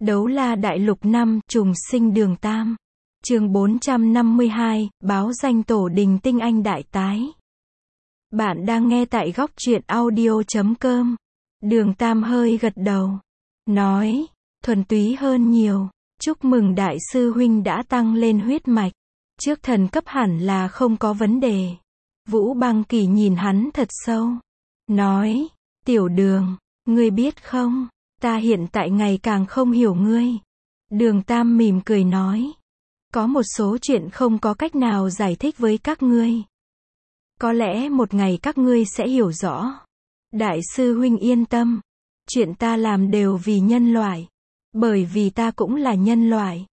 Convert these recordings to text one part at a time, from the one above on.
Đấu la đại lục 5, trùng sinh đường Tam. Chương 452, báo danh tổ đình tinh anh đại tái. Bạn đang nghe tại góc truyện audio.com. Đường Tam hơi gật đầu. Nói, thuần túy hơn nhiều. Chúc mừng đại sư huynh đã tăng lên huyết mạch. Trước thần cấp hẳn là không có vấn đề. Vũ Băng Kỳ nhìn hắn thật sâu. Nói, tiểu đường, ngươi biết không, ta hiện tại ngày càng không hiểu ngươi. Đường Tam mỉm cười nói. Có một số chuyện không có cách nào giải thích với các ngươi. Có lẽ một ngày các ngươi sẽ hiểu rõ. Đại sư huynh yên tâm. Chuyện ta làm đều vì nhân loại. Bởi vì ta cũng là nhân loại.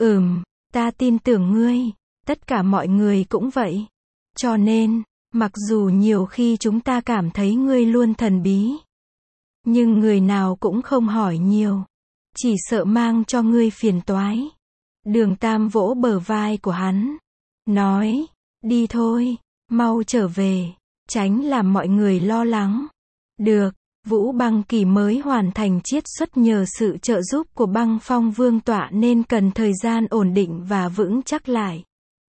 Ta tin tưởng ngươi. Tất cả mọi người cũng vậy. Cho nên, mặc dù nhiều khi chúng ta cảm thấy ngươi luôn thần bí. Nhưng người nào cũng không hỏi nhiều. Chỉ sợ mang cho ngươi phiền toái. Đường Tam vỗ bờ vai của hắn. Nói, đi thôi, mau trở về, tránh làm mọi người lo lắng. Được, Vũ Băng Kỳ mới hoàn thành chiết xuất nhờ sự trợ giúp của Băng Phong Vương tọa nên cần thời gian ổn định và vững chắc lại.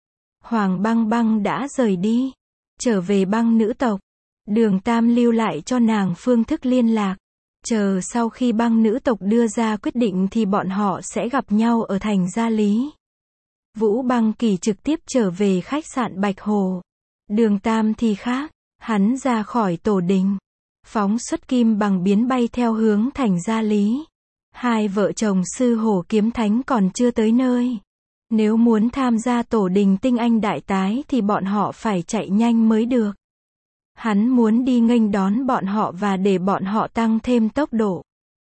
Hoàng Băng Băng đã rời đi, trở về băng nữ tộc. Đường Tam lưu lại cho nàng phương thức liên lạc. Chờ sau khi băng nữ tộc đưa ra quyết định thì bọn họ sẽ gặp nhau ở thành Gia Lý. Vũ Băng Kỳ trực tiếp trở về khách sạn Bạch Hồ. Đường Tam thì khác, hắn ra khỏi tổ đình, phóng xuất kim bằng biến bay theo hướng thành Gia Lý. Hai vợ chồng sư hổ kiếm thánh còn chưa tới nơi. Nếu muốn tham gia tổ đình tinh anh đại tái thì bọn họ phải chạy nhanh mới được. Hắn muốn đi nghênh đón bọn họ và để bọn họ tăng thêm tốc độ.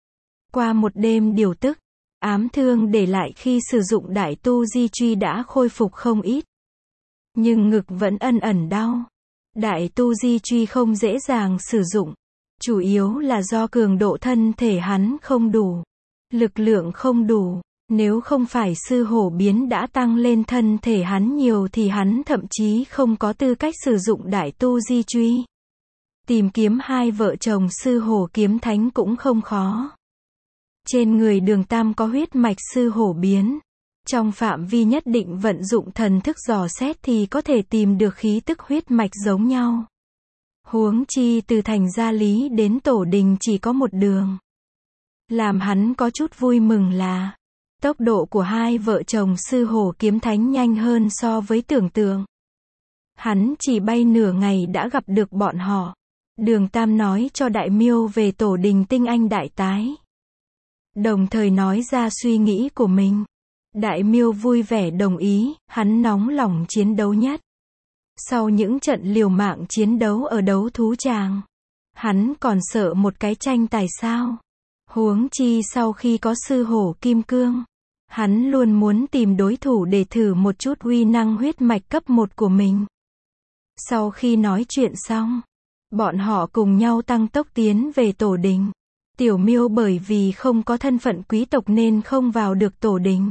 Qua một đêm điều tức, ám thương để lại khi sử dụng đại tu di truy đã khôi phục không ít. Nhưng ngực vẫn ẩn ẩn đau. Đại tu di truy không dễ dàng sử dụng. Chủ yếu là do cường độ thân thể hắn không đủ. Lực lượng không đủ. Nếu không phải sư hổ biến đã tăng lên thân thể hắn nhiều thì hắn thậm chí không có tư cách sử dụng đại tu di truy. Tìm kiếm hai vợ chồng sư hổ kiếm thánh cũng không khó. Trên người Đường Tam có huyết mạch sư hổ biến. Trong phạm vi nhất định vận dụng thần thức dò xét thì có thể tìm được khí tức huyết mạch giống nhau. Huống chi từ thành Gia Lý đến tổ đình chỉ có một đường. Làm hắn có chút vui mừng là tốc độ của hai vợ chồng sư hổ kiếm thánh nhanh hơn so với tưởng tượng. Hắn chỉ bay nửa ngày đã gặp được bọn họ. Đường Tam nói cho Đại Miêu về tổ đình tinh anh đại tái. Đồng thời nói ra suy nghĩ của mình. Đại Miêu vui vẻ đồng ý, hắn nóng lòng chiến đấu nhất. Sau những trận liều mạng chiến đấu ở đấu thú tràng, hắn còn sợ một cái tranh tài sao? Huống chi sau khi có sư hổ kim cương, hắn luôn muốn tìm đối thủ để thử một chút uy năng huyết mạch cấp 1 của mình. Sau khi nói chuyện xong, bọn họ cùng nhau tăng tốc tiến về tổ đình. Tiểu Miêu bởi vì không có thân phận quý tộc nên không vào được tổ đình.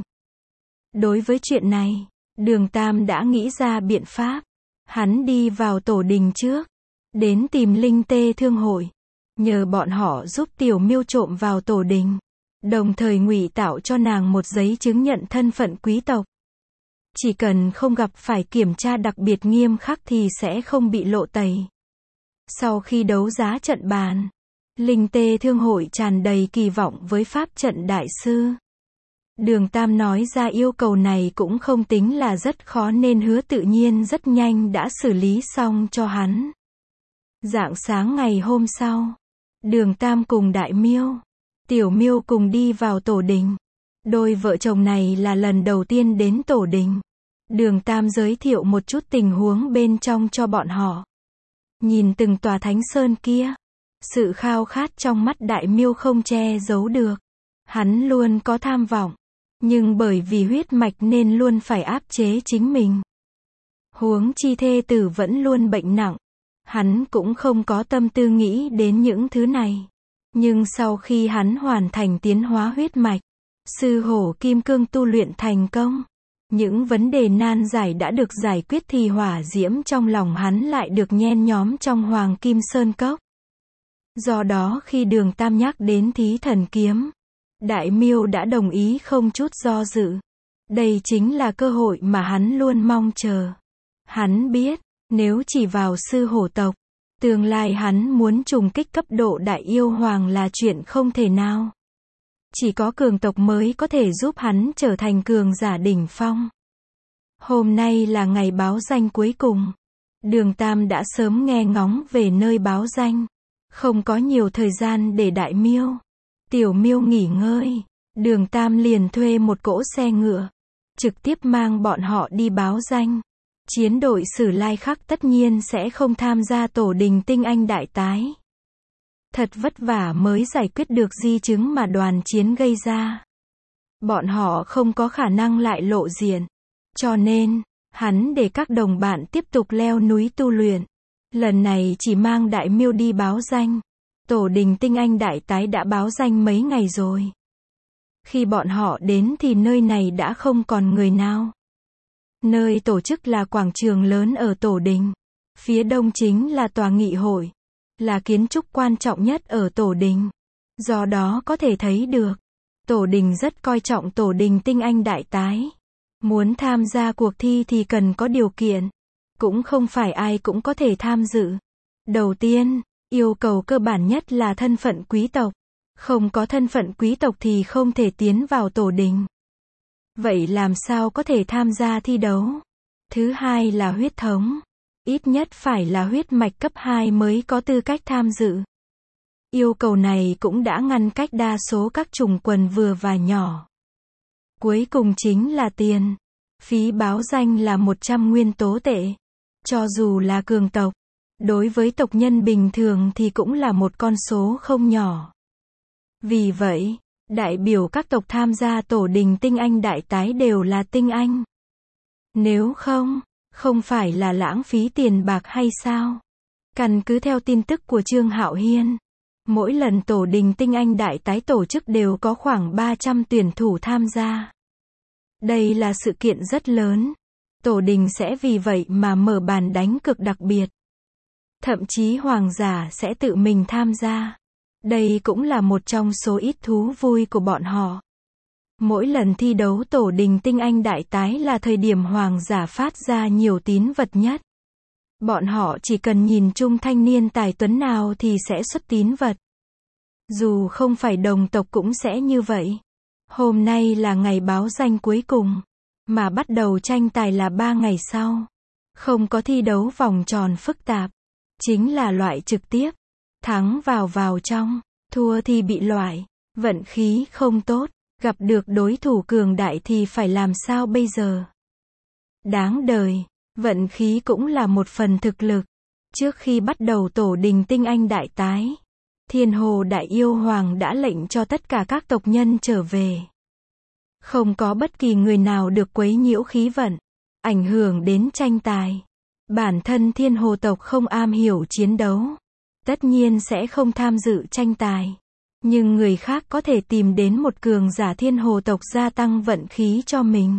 Đối với chuyện này, Đường Tam đã nghĩ ra biện pháp. Hắn đi vào tổ đình trước, đến tìm Linh Tê Thương hội, nhờ bọn họ giúp Tiểu Miêu trộm vào tổ đình, đồng thời ngụy tạo cho nàng một giấy chứng nhận thân phận quý tộc. Chỉ cần không gặp phải kiểm tra đặc biệt nghiêm khắc thì sẽ không bị lộ tẩy. Sau khi đấu giá trận bàn, Linh Tê Thương hội tràn đầy kỳ vọng với pháp trận đại sư. Đường Tam nói ra yêu cầu này cũng không tính là rất khó nên Hứa Tự Nhiên rất nhanh đã xử lý xong cho hắn. Rạng sáng ngày hôm sau, Đường Tam cùng Đại Miêu, Tiểu Miêu cùng đi vào tổ đình. Đôi vợ chồng này là lần đầu tiên đến tổ đình. Đường Tam giới thiệu một chút tình huống bên trong cho bọn họ. Nhìn từng tòa thánh sơn kia, sự khao khát trong mắt Đại Miêu không che giấu được. Hắn luôn có tham vọng, nhưng bởi vì huyết mạch nên luôn phải áp chế chính mình. Huống chi thê tử vẫn luôn bệnh nặng. Hắn cũng không có tâm tư nghĩ đến những thứ này. Nhưng sau khi hắn hoàn thành tiến hóa huyết mạch, sư hổ kim cương tu luyện thành công, những vấn đề nan giải đã được giải quyết thì hỏa diễm trong lòng hắn lại được nhen nhóm trong Hoàng Kim Sơn Cốc. Do đó khi Đường Tam nhắc đến Thí Thần Kiếm, Đại Miêu đã đồng ý không chút do dự. Đây chính là cơ hội mà hắn luôn mong chờ. Hắn biết, nếu chỉ vào sư hổ tộc, tương lai hắn muốn trùng kích cấp độ đại yêu hoàng là chuyện không thể nào. Chỉ có cường tộc mới có thể giúp hắn trở thành cường giả đỉnh phong. Hôm nay là ngày báo danh cuối cùng. Đường Tam đã sớm nghe ngóng về nơi báo danh. Không có nhiều thời gian để Đại Miêu, Tiểu Miêu nghỉ ngơi. Đường Tam liền thuê một cỗ xe ngựa, trực tiếp mang bọn họ đi báo danh. Chiến đội Sử Lai Khắc tất nhiên sẽ không tham gia tổ đình tinh anh đại tái. Thật vất vả mới giải quyết được di chứng mà đoàn chiến gây ra. Bọn họ không có khả năng lại lộ diện. Cho nên, hắn để các đồng bạn tiếp tục leo núi tu luyện. Lần này chỉ mang Đại Miêu đi báo danh. Tổ đình tinh anh đại tái đã báo danh mấy ngày rồi. Khi bọn họ đến thì nơi này đã không còn người nào. Nơi tổ chức là quảng trường lớn ở tổ đình. Phía đông chính là tòa nghị hội, là kiến trúc quan trọng nhất ở tổ đình. Do đó có thể thấy được, tổ đình rất coi trọng tổ đình tinh anh đại tái. Muốn tham gia cuộc thi thì cần có điều kiện. Cũng không phải ai cũng có thể tham dự. Đầu tiên, yêu cầu cơ bản nhất là thân phận quý tộc. Không có thân phận quý tộc thì không thể tiến vào tổ đình. Vậy làm sao có thể tham gia thi đấu? Thứ hai là huyết thống. Ít nhất phải là huyết mạch cấp 2 mới có tư cách tham dự. Yêu cầu này cũng đã ngăn cách đa số các chủng quần vừa và nhỏ. Cuối cùng chính là tiền. Phí báo danh là 100 nguyên tố tệ. Cho dù là cường tộc, đối với tộc nhân bình thường thì cũng là một con số không nhỏ. Vì vậy, đại biểu các tộc tham gia tổ đình tinh anh đại tái đều là tinh anh. Nếu không phải là lãng phí tiền bạc hay sao? Căn cứ theo tin tức của Trương Hạo Hiên, mỗi lần tổ đình tinh anh đại tái tổ chức đều có khoảng 300 tuyển thủ tham gia. Đây là sự kiện rất lớn. Tổ đình sẽ vì vậy mà mở bàn đánh cực đặc biệt. Thậm chí hoàng giả sẽ tự mình tham gia. Đây cũng là một trong số ít thú vui của bọn họ. Mỗi lần thi đấu tổ đình tinh anh đại tái là thời điểm hoàng giả phát ra nhiều tín vật nhất. Bọn họ chỉ cần nhìn chung thanh niên tài tuấn nào thì sẽ xuất tín vật. Dù không phải đồng tộc cũng sẽ như vậy. Hôm nay là ngày báo danh cuối cùng, mà bắt đầu tranh tài là 3 ngày sau. Không có thi đấu vòng tròn phức tạp, chính là loại trực tiếp. Thắng vào trong, thua thì bị loại. Vận khí không tốt, gặp được đối thủ cường đại thì phải làm sao bây giờ? Đáng đời, vận khí cũng là một phần thực lực. Trước khi bắt đầu tổ đình tinh anh đại tái, Thiên Hồ Đại Yêu Hoàng đã lệnh cho tất cả các tộc nhân trở về. Không có bất kỳ người nào được quấy nhiễu khí vận, ảnh hưởng đến tranh tài. Bản thân Thiên Hồ tộc không am hiểu chiến đấu, tất nhiên sẽ không tham dự tranh tài. Nhưng người khác có thể tìm đến một cường giả Thiên Hồ tộc gia tăng vận khí cho mình.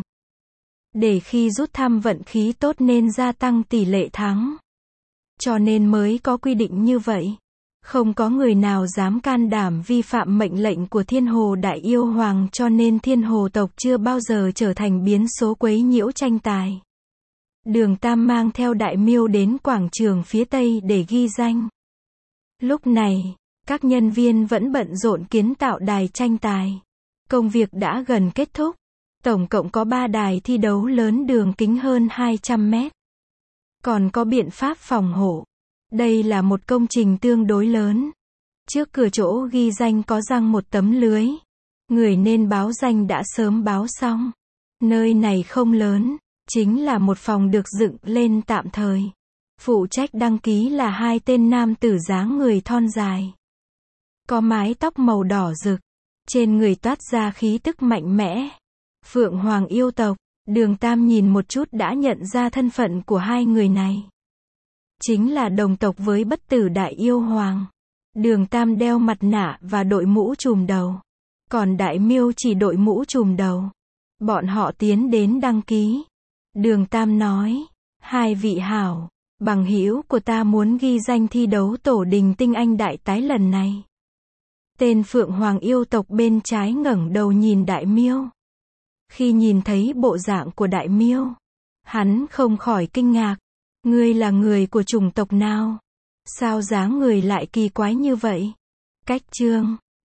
Để khi rút thăm vận khí tốt nên gia tăng tỷ lệ thắng. Cho nên mới có quy định như vậy. Không có người nào dám can đảm vi phạm mệnh lệnh của Thiên Hồ Đại Yêu Hoàng, cho nên Thiên Hồ tộc chưa bao giờ trở thành biến số quấy nhiễu tranh tài. Đường Tam mang theo Đại Miêu đến quảng trường phía Tây để ghi danh. Lúc này, các nhân viên vẫn bận rộn kiến tạo đài tranh tài. Công việc đã gần kết thúc. Tổng cộng có 3 đài thi đấu lớn đường kính hơn 200 mét. Còn có biện pháp phòng hộ. Đây là một công trình tương đối lớn. Trước cửa chỗ ghi danh có giăng một tấm lưới. Người nên báo danh đã sớm báo xong. Nơi này không lớn, chính là một phòng được dựng lên tạm thời. Phụ trách đăng ký là 2 tên nam tử dáng người thon dài. Có mái tóc màu đỏ rực. Trên người toát ra khí tức mạnh mẽ. Phượng Hoàng yêu tộc. Đường Tam nhìn một chút đã nhận ra thân phận của 2 người này. Chính là đồng tộc với Bất Tử Đại Yêu Hoàng. Đường Tam đeo mặt nạ và đội mũ trùm đầu. Còn Đại Miêu chỉ đội mũ trùm đầu. Bọn họ tiến đến đăng ký. Đường Tam nói, 2 vị hảo, bằng hữu của ta muốn ghi danh thi đấu tổ đình tinh anh đại tái lần này. Tên Phượng Hoàng yêu tộc bên trái ngẩng đầu nhìn Đại Miêu. Khi nhìn thấy bộ dạng của Đại Miêu, hắn không khỏi kinh ngạc. Ngươi là người của chủng tộc nào? Sao dáng người lại kỳ quái như vậy? Cách chương